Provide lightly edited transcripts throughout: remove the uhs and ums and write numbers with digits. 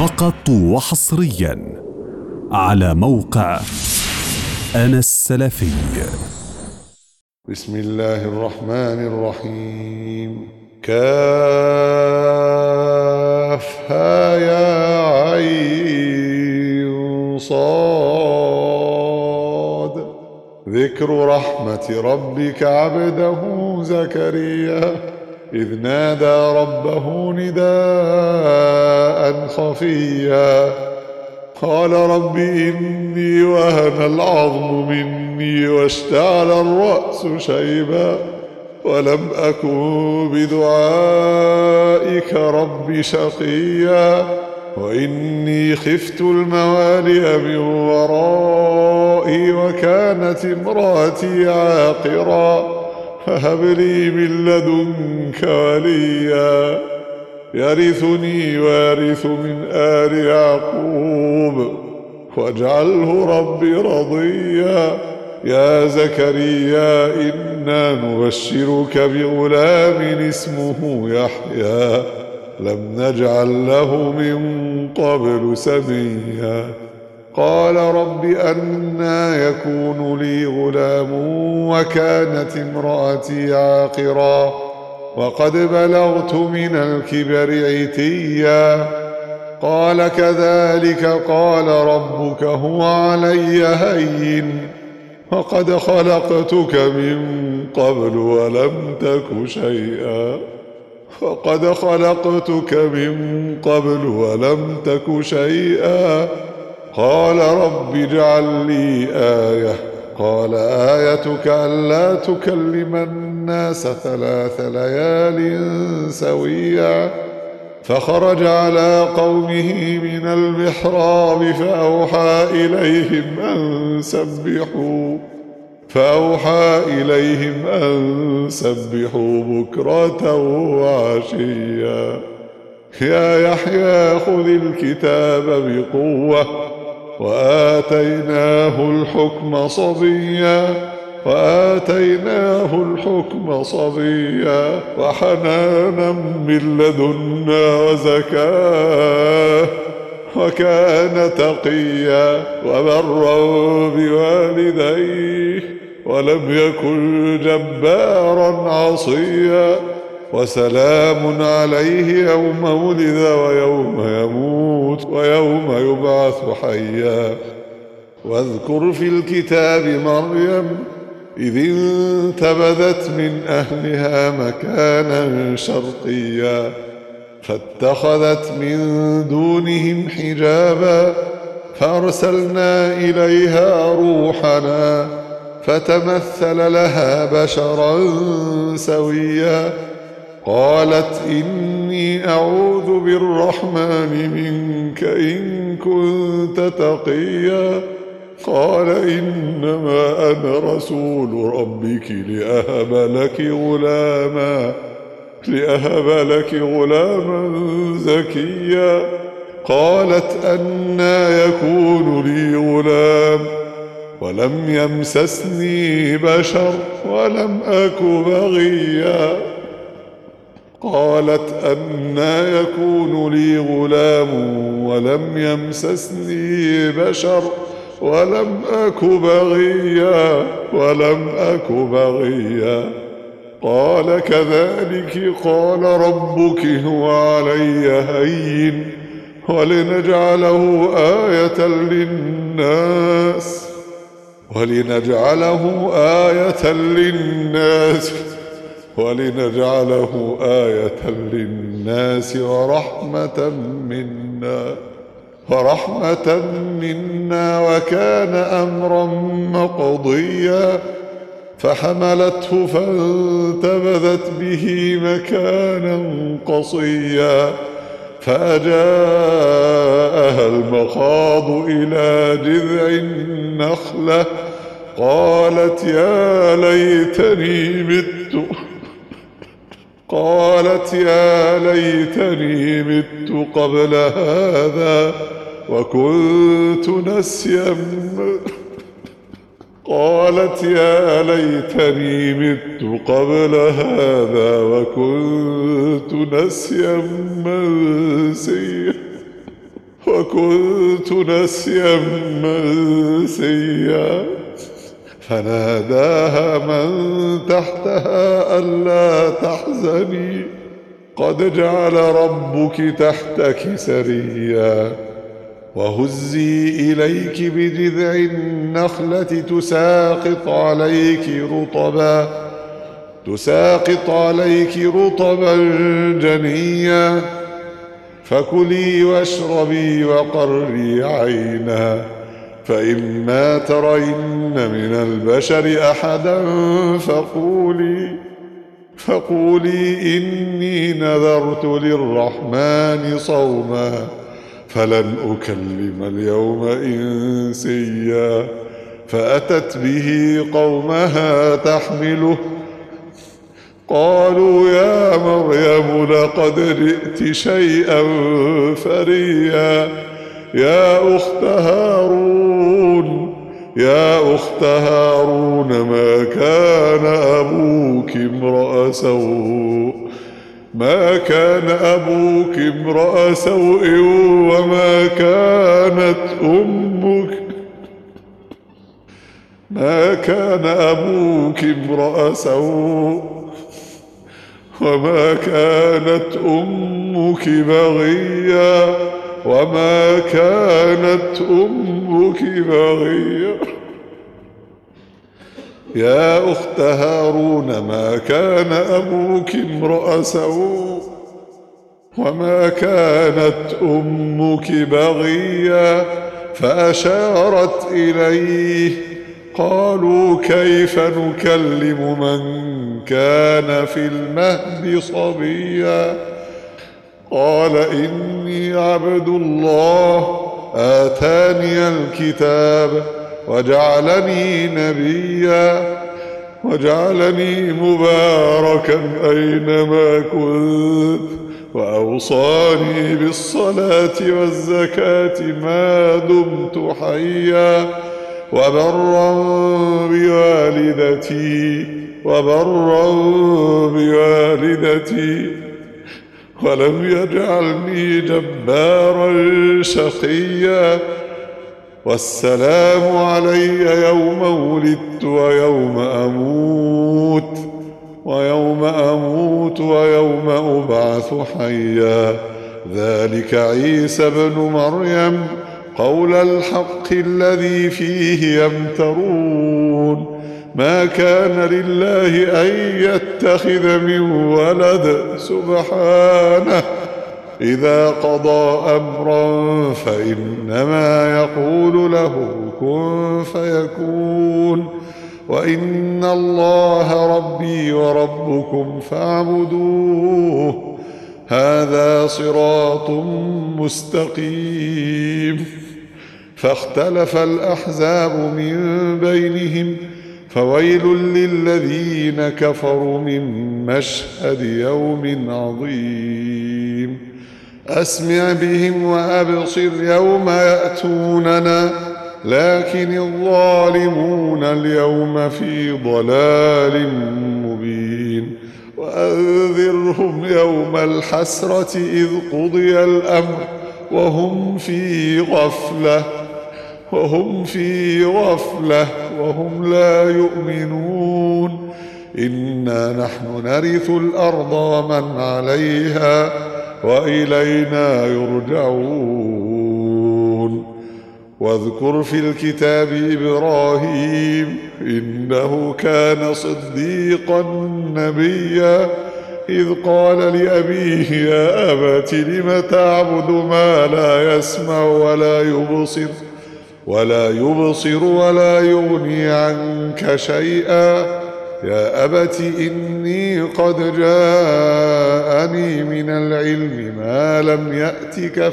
فقط وحصريا على موقع أنا السلفي. بسم الله الرحمن الرحيم. كافها يا عين صاد. ذكر رحمة ربك عبده زكريا إذ نادى ربه نداء خفيا قال رب إني وهن العظم مني واشتعل الرأس شيبا ولم أكن بدعائك رب شقيا وإني خفت الموالي من ورائي وكانت امرأتي عاقرا فهب لي من لدنك وليا يرثني ويرث من آل يعقوب واجعله ربي رضيا. يا زكريا إنا نبشرك بغلام اسمه يحيى لم نجعل له من قبل سميا. قال رب أنى يكون لي غلام وكانت امرأتي عاقرا وقد بلغت من الكبر عتيا. قال كذلك قال ربك هو علي هين وقد خلقتك من قبل ولم تك شيئا قال رب اجعل لي آية قال آيتك ألا تكلم الناس 3 ليال سويا. فخرج على قومه من المحراب فأوحى إليهم أن سبحوا بكرة وعشيا. يا يحيى خذ الكتاب بقوة وآتيناه الحكم صبيا وحنانا من لدنا وزكاة وكان تقيا وبرا بوالديه ولم يكن جبارا عصيا. وسلام عليه يوم ولد ويوم يموت ويوم يبعث حيا. واذكر في الكتاب مريم إذ انتبذت من أهلها مكانا شرقيا فاتخذت من دونهم حجابا فأرسلنا إليها روحنا فتمثل لها بشرا سويا. قالت إني أعوذ بالرحمن منك إن كنت تقيا. قال إنما أنا رسول ربك لأهب لك غلاما زكيا. قالت أنى يكون لي غلام ولم يمسسني بشر ولم أك بغيا. قال كذلك قال ربك هو علي هين ولنجعله آية للناس ورحمة منا وكان أمرا مقضيا. فحملته فانتبذت به مكانا قصيا فأجاءها المخاض إلى جذع النخلة قالت يا ليتني مت قبل هذا وكنت نسيا منسيا وكنت نسيا منسيا فناداها من تحتها ألا تحزني قد جعل ربك تحتك سريا وهزي إليك بجذع النخلة تساقط عليك رطبا جنيا فكلي واشربي وقري عينا فإما ترين من البشر أحدا فقولي إني نذرت للرحمن صوما فلن أكلم اليوم إنسيا فأتت به قومها تحمله قالوا يا مريم لقد جئت شيئا فريا يا أخت هارون ما كان أبوك امرأ سوء وما كانت أمك بغيا يا أخت هارون ما كان أبوك امرأ سوء وما كانت أمك بغيا فأشارت إليه قالوا كيف نكلم من كان في المهد صبيا قال إني عبد الله آتاني الكتاب وجعلني نبيا وجعلني مباركا أينما كنت وأوصاني بالصلاة والزكاة ما دمت حيا وبرا بوالدتي ولم يجعلني جبارا شقيا والسلام علي يوم ولدت ويوم أموت ويوم أبعث حيا ذلك عيسى ابن مريم قول الحق الذي فيه يمترون ما كان لله أن يتخذ من ولد سبحانه إذا قضى أمرا فإنما يقول له كن فيكون وإن الله ربي وربكم فاعبدوه هذا صراط مستقيم فاختلف الأحزاب من بينهم فويل للذين كفروا من مشهد يوم عظيم أسمع بهم وأبصر يوم يأتوننا لكن الظالمون اليوم في ضلال مبين وأنذرهم يوم الحسرة إذ قضي الأمر وهم في غفلة وهم لا يؤمنون إنا نحن نرث الأرض ومن عليها وإلينا يرجعون واذكر في الكتاب إبراهيم إنه كان صديقا نبيا إذ قال لأبيه يا أبت لم تعبد ما لا يسمع ولا يبصر ولا يغني عنك شيئا يا أبت إني قد جاءني من العلم ما لم يأتك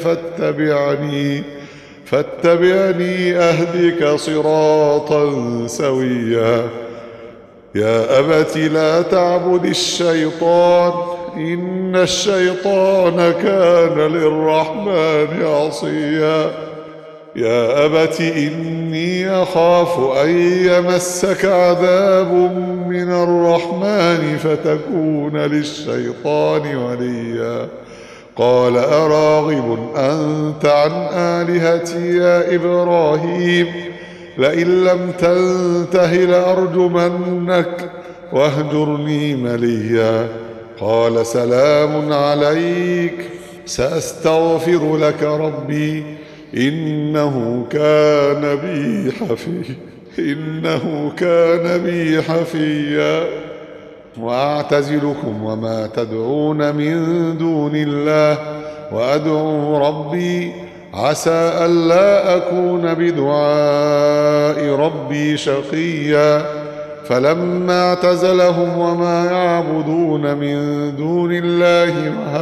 فاتبعني أهدك صراطا سويا يا أبت لا تعبد الشيطان إن الشيطان كان للرحمن عصيا يا أبت إني أخاف أن يمسك عذاب من الرحمن فتكون للشيطان وليا قال أراغب أنت عن آلهتي يا إبراهيم لئن لم تنته لأرجمنك واهجرني مليا قال سلام عليك سأستغفر لك ربي إنه كان بي حفيا وأعتزلكم وما تدعون من دون الله وأدعو ربي عسى ألا أكون بدعاء ربي شقيا فلما اعتزلهم وما يعبدون من دون الله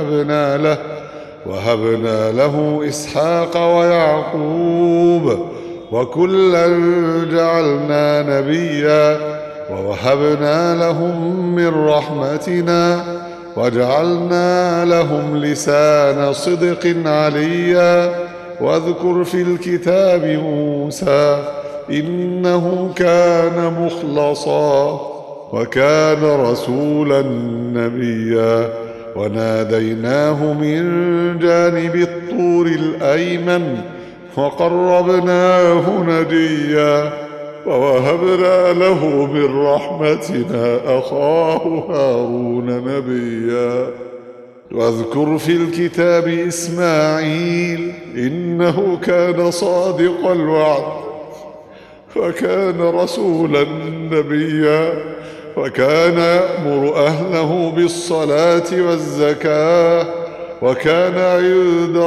وهبنا له إسحاق ويعقوب وكلا جعلنا نبيا ووهبنا لهم من رحمتنا وجعلنا لهم لسان صدق عليا واذكر في الكتاب موسى إنه كان مخلصا وكان رسولا نبيا وناديناه من جانب الطور الأيمن وقربناه نجيا ووهبنا له من رحمتنا أخاه هارون نبيا واذكر في الكتاب إسماعيل إنه كان صادق الوعد وكان رسولا نبيا وكان يأمر أهله بالصلاة والزكاة وكان عند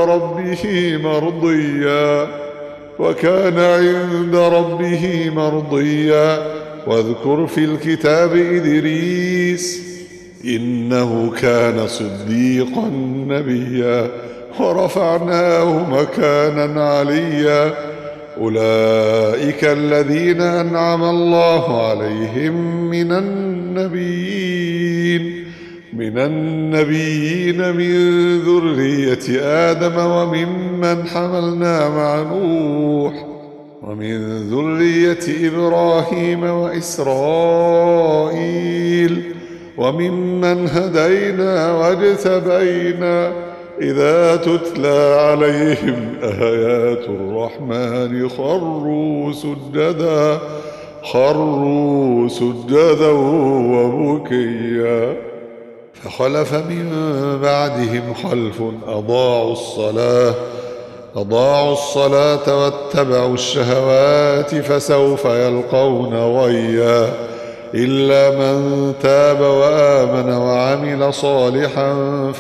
ربه مرضيا واذكر في الكتاب إدريس إنه كان صديقا نبيا ورفعناه مكانا عليا أولئك الذين أنعم الله عليهم من النبيين من ذرية آدم وممن حملنا مع نوح ومن ذرية إبراهيم وإسرائيل وممن هدينا واجتبينا إذا تتلى عليهم آيات الرحمن خروا سجدا وبكيا فخلف من بعدهم خلف أضاعوا الصلاة واتبعوا الشهوات فسوف يلقون غيا إلا من تاب وآمن وعمل صالحا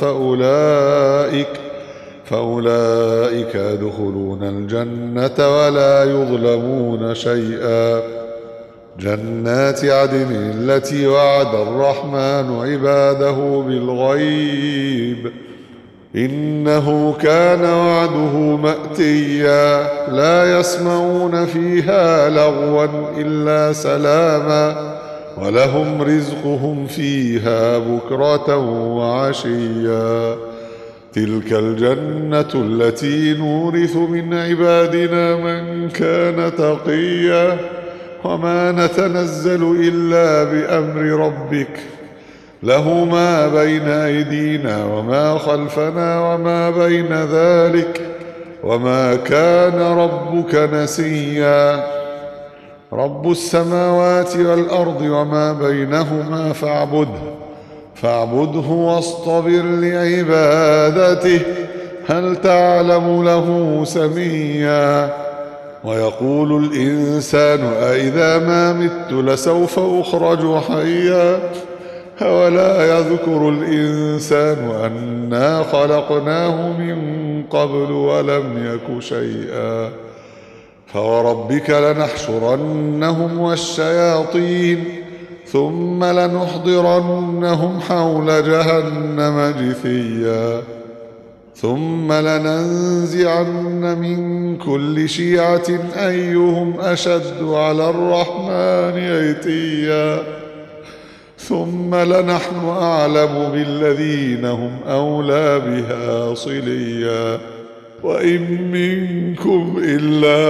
فأولئك يدخلون الجنة ولا يظلمون شيئا جنات عدن التي وعد الرحمن عباده بالغيب إنه كان وعده مأتيا لا يسمعون فيها لغوا إلا سلاما ولهم رزقهم فيها بكرة وعشيا تلك الجنة التي نورث من عبادنا من كان تقيا وما نتنزل إلا بأمر ربك له ما بين أيدينا وما خلفنا وما بين ذلك وما كان ربك نسيا رب السماوات والأرض وما بينهما فاعبده واصطبر لعبادته هل تعلم له سميا ويقول الإنسان أإذا ما مت لسوف أخرج حيا أولا يذكر الإنسان أنا خلقناه من قبل ولم يك شيئا فوربك لنحشرنهم والشياطين ثم لنحضرنهم حول جهنم جثيا ثم لننزعن من كل شيعة أيهم أشد على الرحمن عتيا ثم لنحن أعلم بالذين هم أولى بها صليا وإن منكم إلا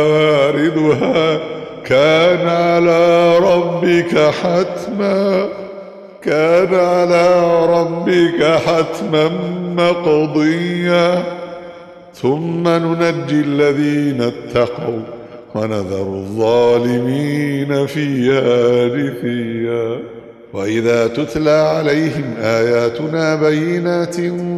واردها كان على ربك حتما كان على ربك حتما مقضيا ثم ننجي الذين اتقوا ونذر الظالمين فيها جثيا وإذا تتلى عليهم آياتنا بينات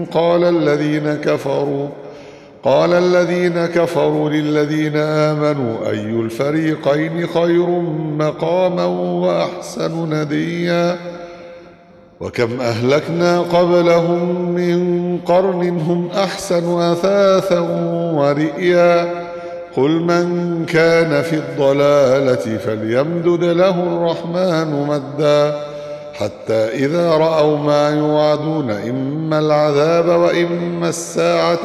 قال الذين كفروا للذين آمنوا أي الفريقين خير مقاما وأحسن نديا وكم أهلكنا قبلهم من قرن هم أحسن أثاثا ورئيا قل من كان في الضلالة فليمدد له الرحمن مدا حتى إذا رأوا ما يوعدون إما العذاب وإما الساعة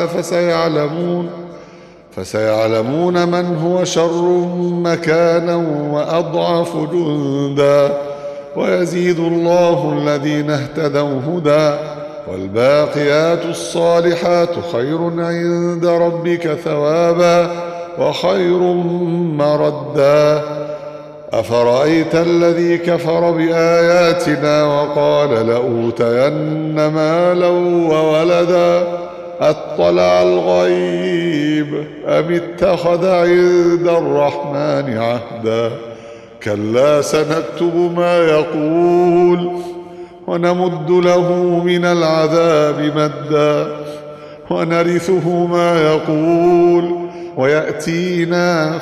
فسيعلمون من هو شر مكانا وأضعف جندا ويزيد الله الذين اهتدوا هدى والباقيات الصالحات خير عند ربك ثوابا وخير مردا أفرأيت الذي كفر بآياتنا وقال لأوتين مالا وولدا أطلع الغيب أم اتخذ عند الرحمن عهدا كلا سنكتب ما يقول ونمد له من العذاب مدا ونرثه ما يقول ويأتينا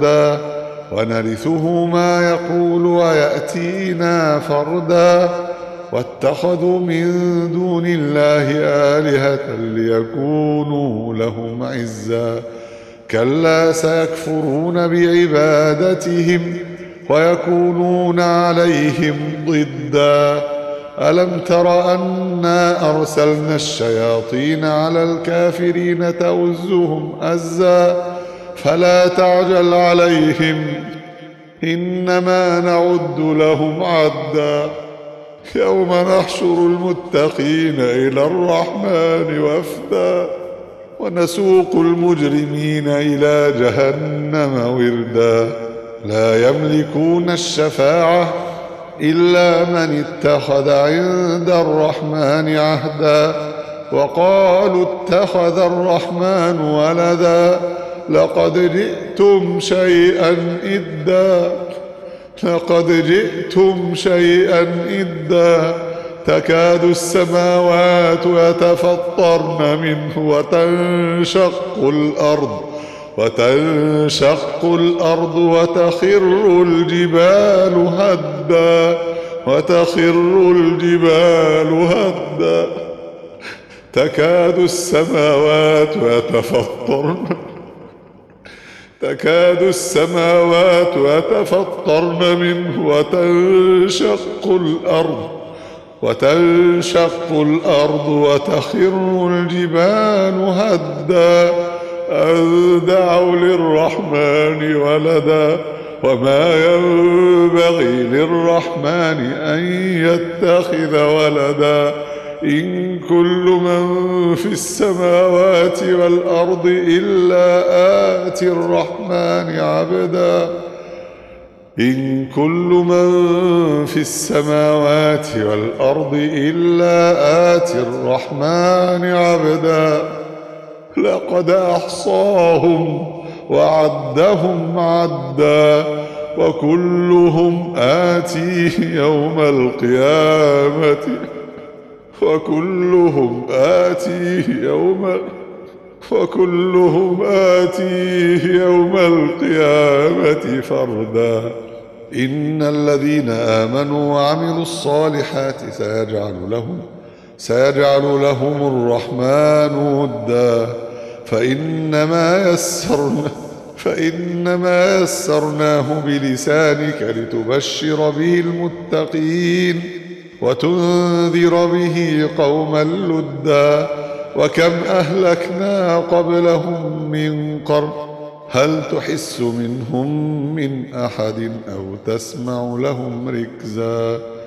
فردا واتخذوا من دون الله آلهة ليكونوا لهم عزا كلا سيكفرون بعبادتهم ويكونون عليهم ضدا ألم تر أنا أرسلنا الشياطين على الكافرين تؤزهم أزا فلا تعجل عليهم إنما نعد لهم عدا يوم نحشر المتقين إلى الرحمن وفدا ونسوق المجرمين إلى جهنم وردا لا يملكون الشفاعة إلا من اتخذ عند الرحمن عهدا وقالوا اتخذ الرحمن ولدا لقد جئتم شيئا إدا تكاد السماوات يتفطرن منه وتنشق الأرض وتخر الجبال هدا تكاد السماوات يتفطرن منه وتنشق الأرض وتخر الجبال هدا أن دعوا للرحمن ولدا وما ينبغي للرحمن أن يتخذ ولدا إن كل من في السماوات والأرض إلا آتي الرحمن عبدا لقد أحصاهم وعدهم عدا وكلهم آتيه يوم القيامة فردا إن الذين آمنوا وعملوا الصالحات سيجعل لهم الرحمن ودا فإنما يسرناه بلسانك لتبشر به المتقين وتنذر به قوما لدا وكم أهلكنا قبلهم من قرن هل تحس منهم من أحد أو تسمع لهم ركزا